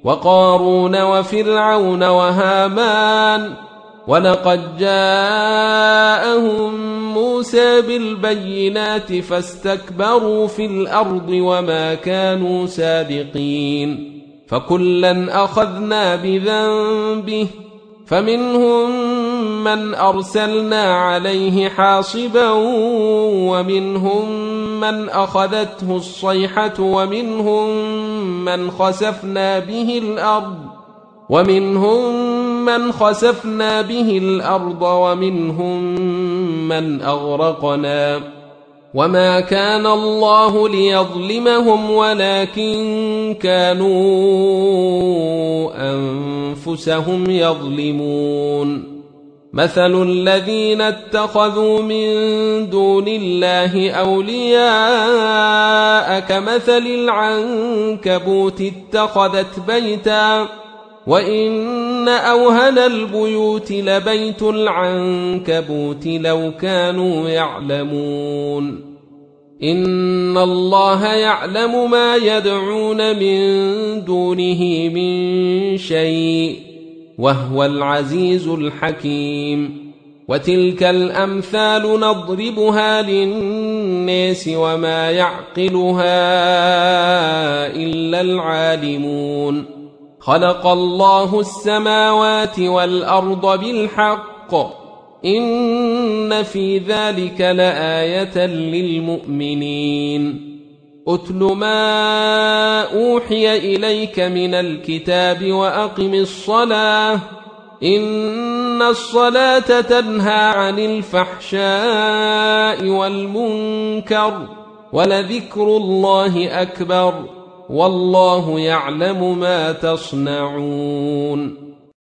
وقارون وفرعون وهامان. ولقد جاءهم موسى بالبينات فاستكبروا في الأرض وما كانوا سابقين. فكلا أخذنا بذنبه فمنهم من أرسلنا عليه حاصبا ومنهم من أخذته الصيحة ومنهم من خسفنا به الأرض ومنهم من أغرقنا. وما كان الله ليظلمهم ولكن كانوا أنفسهم يظلمون. مثل الذين اتخذوا من دون الله أولياء كمثل العنكبوت اتخذت بيتا وإن أوهن البيوت لبيت العنكبوت لو كانوا يعلمون. إن الله يعلم ما يدعون من دونه من شيء وهو العزيز الحكيم. وتلك الأمثال نضربها للناس وما يعقلها إلا العالمون. خلق الله السماوات والأرض بالحق إن في ذلك لآية للمؤمنين. أتل ما أوحي إليك من الكتاب وأقم الصلاة إن الصلاة تنهى عن الفحشاء والمنكر ولذكر الله أكبر والله يعلم ما تصنعون.